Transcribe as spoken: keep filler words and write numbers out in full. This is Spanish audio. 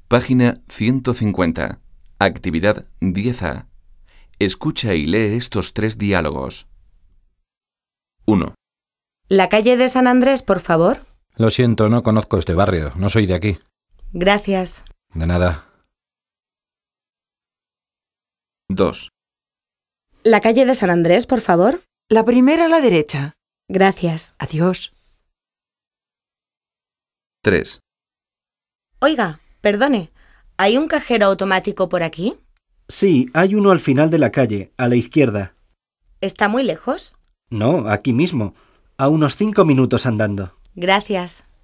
Página ciento cincuenta. Actividad diez A. Escucha y lee estos tres diálogos. uno. ¿La calle de San Andrés, por favor? Lo siento, no conozco este barrio. No soy de aquí. Gracias. De nada. dos. ¿La calle de San Andrés, por favor? La primera a la derecha. Gracias. Adiós. tres. Oiga, perdone, ¿hay un cajero automático por aquí? Sí, hay uno al final de la calle, a la izquierda. ¿Está muy lejos? No, aquí mismo, a unos cinco minutos andando. Gracias.